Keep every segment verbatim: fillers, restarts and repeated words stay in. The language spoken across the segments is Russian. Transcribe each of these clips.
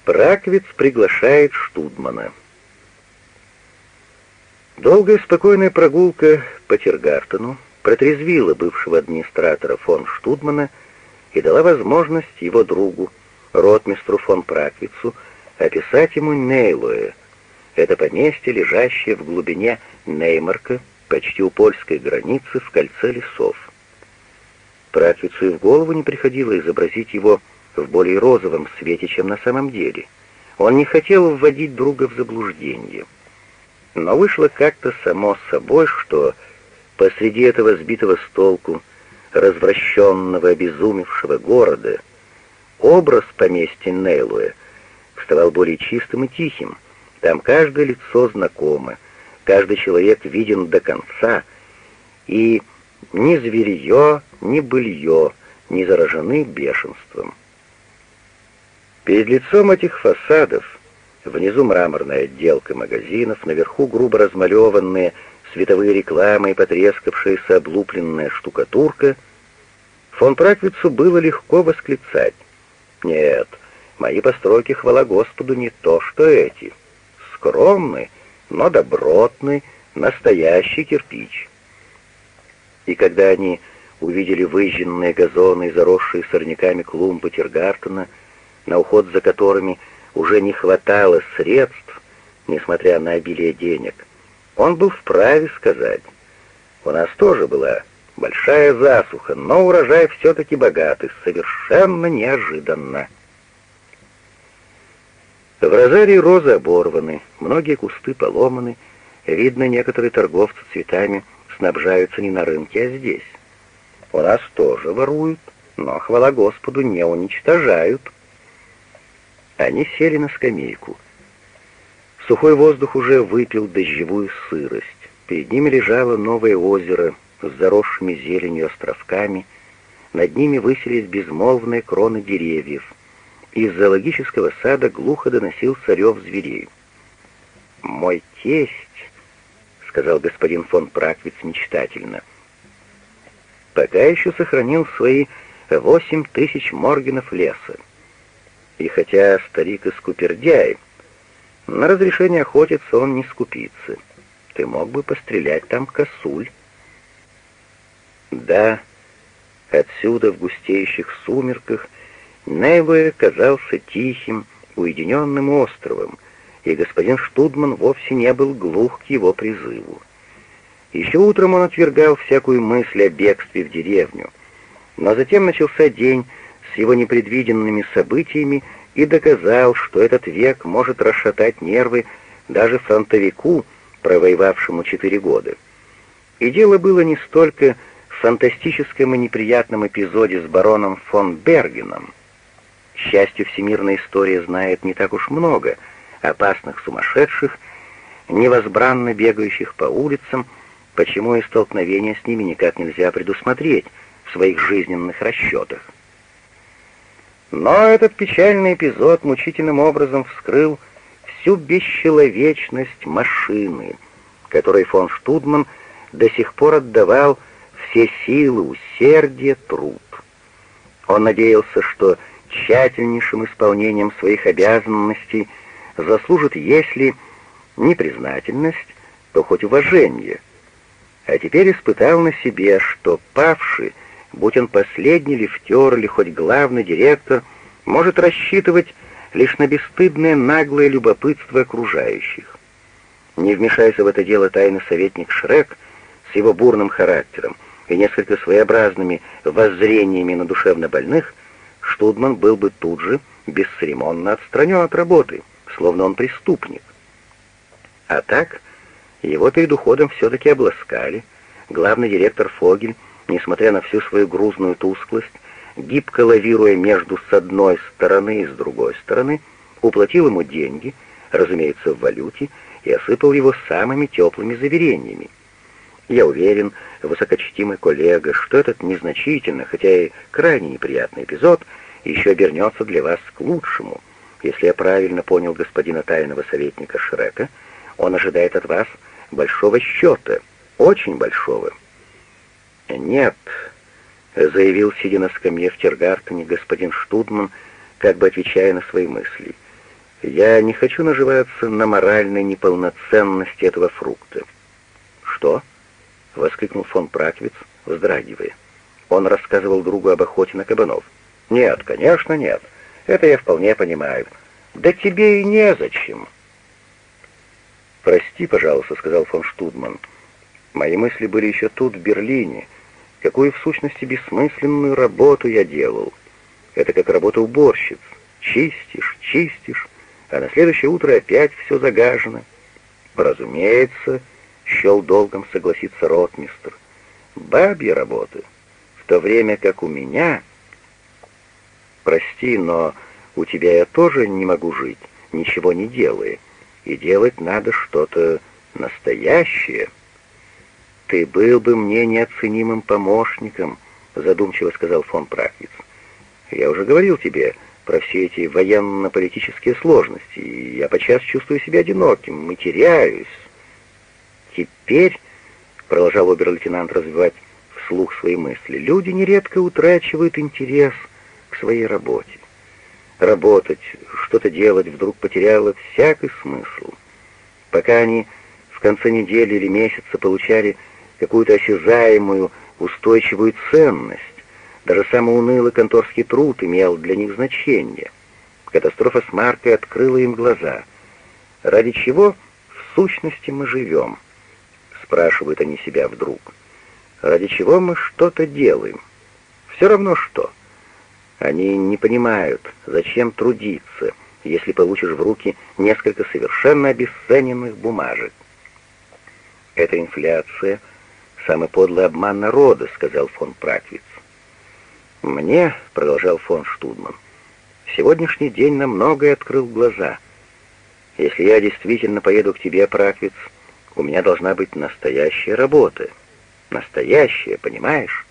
Праквиц приглашает Штудмана. Долгая спокойная прогулка по Тиргартену протрезвила бывшего администратора фон Штудмана и дала возможность его другу, ротмистру фон Праквицу, описать ему Нейлуэ. Это поместье, лежащее в глубине Неймарка, почти у польской границы, в кольце лесов. Праквицу и в голову не приходило изобразить его в более розовом свете, чем на самом деле. Он не хотел вводить друга в заблуждение. Но вышло как-то само собой, что посреди этого сбитого с толку, развращенного, обезумевшего города, образ поместья Нейлуэ вставал более чистым и тихим. Там каждое лицо знакомо, каждый человек виден до конца, и ни зверье, ни былье не заражены бешенством. Перед лицом этих фасадов, внизу мраморная отделка магазинов, наверху грубо размалеванные световые рекламы и потрескавшаяся облупленная штукатурка, фон Праквицу было легко восклицать: «Нет, мои постройки, хвала Господу, не то, что эти. Скромный, но добротный, настоящий кирпич». И когда они увидели выжженные газоны и заросшие сорняками клумбы Тиргартена, на уход за которыми уже не хватало средств, несмотря на обилие денег, он был вправе сказать: «У нас тоже была большая засуха, но урожай все-таки богатый, совершенно неожиданно». В розарии розы оборваны, многие кусты поломаны, видно, некоторые торговцы цветами снабжаются не на рынке, а здесь. У нас тоже воруют, но, хвала Господу, не уничтожают. Они сели на скамейку. Сухой воздух уже выпил дождевую сырость. Перед ними лежало новое озеро с заросшими зеленью островками. Над ними высились безмолвные кроны деревьев. Из зоологического сада глухо доносился рев зверей. «Мой тесть», — сказал господин фон Праквиц мечтательно, — «пока еще сохранил свои восемь тысяч моргенов леса. И хотя старик и скупердяй, на разрешение охотиться он не скупится. Ты мог бы пострелять там косуль». Да, отсюда, в густеющих сумерках, Нейлуэ казался тихим, уединенным островом, и господин Штудман вовсе не был глух к его призыву. Еще утром он отвергал всякую мысль о бегстве в деревню, но затем начался день с его непредвиденными событиями и доказал, что этот век может расшатать нервы даже фронтовику, провоевавшему четыре года. И дело было не столько в фантастическом и неприятном эпизоде с бароном фон Бергеном. К счастью, всемирная история знает не так уж много опасных сумасшедших, невозбранно бегающих по улицам, почему и столкновения с ними никак нельзя предусмотреть в своих жизненных расчетах. Но этот печальный эпизод мучительным образом вскрыл всю бесчеловечность машины, которой фон Штудман до сих пор отдавал все силы, усердие, труд. Он надеялся, что тщательнейшим исполнением своих обязанностей заслужит, если не признательность, то хоть уважение. А теперь испытал на себе, что павший, будь он последний лифтер или хоть главный директор, может рассчитывать лишь на бесстыдное наглое любопытство окружающих. Не вмешайся в это дело тайный советник Шрек с его бурным характером и несколько своеобразными воззрениями на душевнобольных, Штудман был бы тут же бесцеремонно отстранен от работы, словно он преступник. А так, его перед уходом все-таки обласкали. Главный директор Фогель, несмотря на всю свою грузную тусклость, гибко лавируя между с одной стороны и с другой стороны, уплатил ему деньги, разумеется, в валюте, и осыпал его самыми теплыми заверениями. Я уверен, высокочтимый коллега, что этот незначительный, хотя и крайне неприятный эпизод еще обернется для вас к лучшему. Если я правильно понял господина тайного советника Шрека, он ожидает от вас большого счета, очень большого. «Нет», — заявил, сидя на скамье в Тиргартене, господин Штудман, как бы отвечая на свои мысли, Я не хочу наживаться на моральной неполноценности этого фрукта». «Что?» — воскликнул фон Праквиц, вздрагивая. Он рассказывал другу об охоте на кабанов. «Нет, конечно, нет. Это я вполне понимаю. Да тебе и незачем». «Прости, пожалуйста», — сказал фон Штудман. «Мои мысли были еще тут, в Берлине. Какую, в сущности, бессмысленную работу я делал. Это как работа уборщиц. Чистишь, чистишь, а на следующее утро опять все загажено». «Разумеется», — счел долгом согласиться ротмистр. «Бабья работа. В то время как у меня...» «Прости, но у тебя я тоже не могу жить, ничего не делая. И делать надо что-то настоящее». «Ты был бы мне неоценимым помощником», — задумчиво сказал фон Праквиц. «Я уже говорил тебе про все эти военно-политические сложности, и я подчас чувствую себя одиноким и теряюсь». «Теперь», — продолжал обер-лейтенант развивать вслух свои мысли, «люди нередко утрачивают интерес к своей работе. Работать, что-то делать вдруг потеряло всякий смысл. Пока они в конце недели или месяца получали какую-то осязаемую, устойчивую ценность, даже самый унылый конторский труд имел для них значение. Катастрофа с Маркой открыла им глаза. Ради чего в сущности мы живем? Спрашивают они себя вдруг. Ради чего мы что-то делаем? Все равно что. Они не понимают, зачем трудиться, если получишь в руки несколько совершенно обесцененных бумажек. «Это инфляция, самый подлый обман народа», — сказал фон Праквиц. «Мне, — продолжал фон Штудман, — сегодняшний день на многое открыл глаза. Если я действительно поеду к тебе, Праквиц, у меня должна быть настоящая работа. Настоящая, понимаешь?»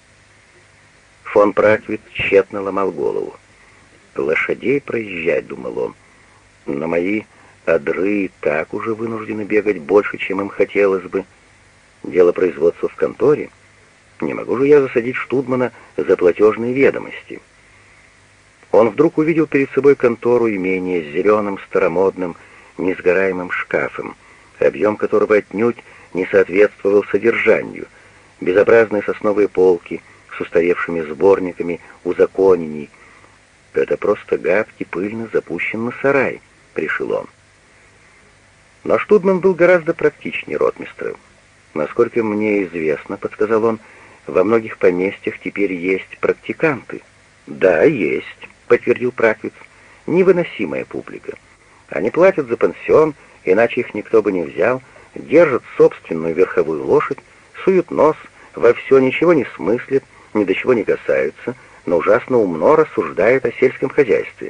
Фон Праквиц тщетно ломал голову. «Лошадей проезжать», — думал он, — «но мои одры и так уже вынуждены бегать больше, чем им хотелось бы. Дело производства в конторе. Не могу же я засадить Штудмана за платежные ведомости». Он вдруг увидел перед собой контору имения с зеленым, старомодным, несгораемым шкафом, объем которого отнюдь не соответствовал содержанию, безобразные сосновые полки с устаревшими сборниками узаконений. «Это просто гадкий, пыльно запущенный сарай», — решил он. Но Штудман был гораздо практичнее ротмистра. «Насколько мне известно, — подсказал он, — во многих поместьях теперь есть практиканты». «Да, есть», — подтвердил Праквиц. «Невыносимая публика. Они платят за пансион, иначе их никто бы не взял, держат собственную верховую лошадь, суют нос во все, ничего не смыслят, ни до чего не касаются, но ужасно умно рассуждают о сельском хозяйстве».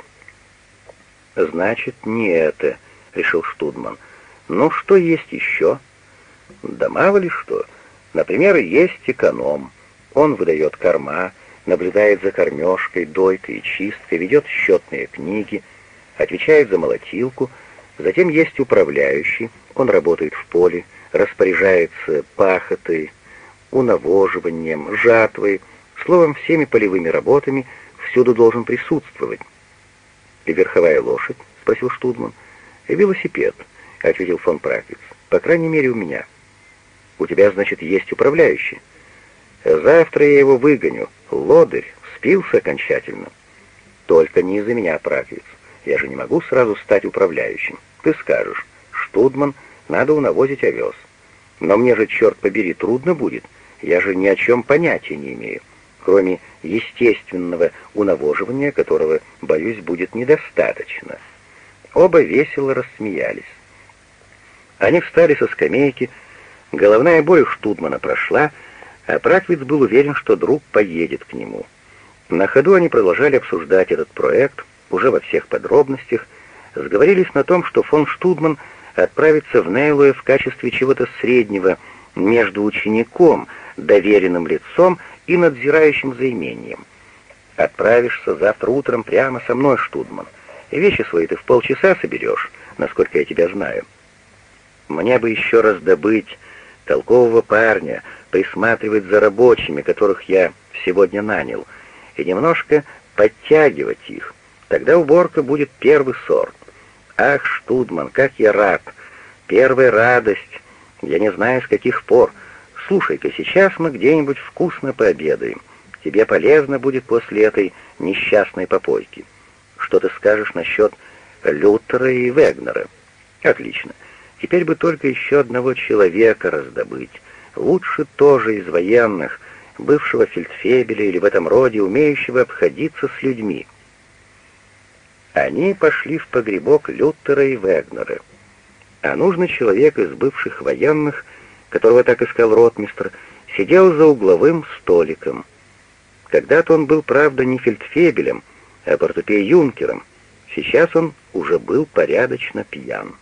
«Значит, не это», — решил Штудман. «Ну, что есть еще?» «Да мало ли что. Например, есть эконом. Он выдает корма, наблюдает за кормежкой, дойкой и чисткой, ведет счетные книги, отвечает за молотилку. Затем есть управляющий. Он работает в поле, распоряжается пахотой, унавоживанием, жатвой, словом, всеми полевыми работами, всюду должен присутствовать». «И верховая лошадь?» — спросил Штудман. «Велосипед», — ответил фон Праквиц. «По крайней мере, у меня». «У тебя, значит, есть управляющий?» «Завтра я его выгоню. Лодырь спился окончательно». «Только не из-за меня, Праквиц. Я же не могу сразу стать управляющим. Ты скажешь, Штудман, надо унавозить овес. Но мне же, черт побери, трудно будет. Я же ни о чем понятия не имею, кроме естественного унавоживания, которого, боюсь, будет недостаточно». Оба весело рассмеялись. Они встали со скамейки, головная боль у Штудмана прошла, а Праквиц был уверен, что друг поедет к нему. На ходу они продолжали обсуждать этот проект, уже во всех подробностях, сговорились на том, что фон Штудман отправится в Нейлуэ в качестве чего-то среднего между учеником, доверенным лицом и надзирающим за имением. «Отправишься завтра утром прямо со мной, Штудман. Вещи свои ты в полчаса соберешь, насколько я тебя знаю. Мне бы еще раз добыть толкового парня, присматривать за рабочими, которых я сегодня нанял, и немножко подтягивать их. Тогда уборка будет первый сорт. Ах, Штудман, как я рад! Первая радость! Я не знаю, с каких пор. Слушай-ка, сейчас мы где-нибудь вкусно пообедаем. Тебе полезно будет после этой несчастной попойки. Что ты скажешь насчет Лютера и Вегнера? Отлично. Теперь бы только еще одного человека раздобыть. Лучше тоже из военных, бывшего фельдфебеля или в этом роде, умеющего обходиться с людьми. Они пошли в погребок Лютера и Вегнера. А нужный человек из бывших военных, которого так искал ротмистр, сидел за угловым столиком. Когда-то он был, правда, не фельдфебелем, а портупей-юнкером. Сейчас он уже был порядочно пьян.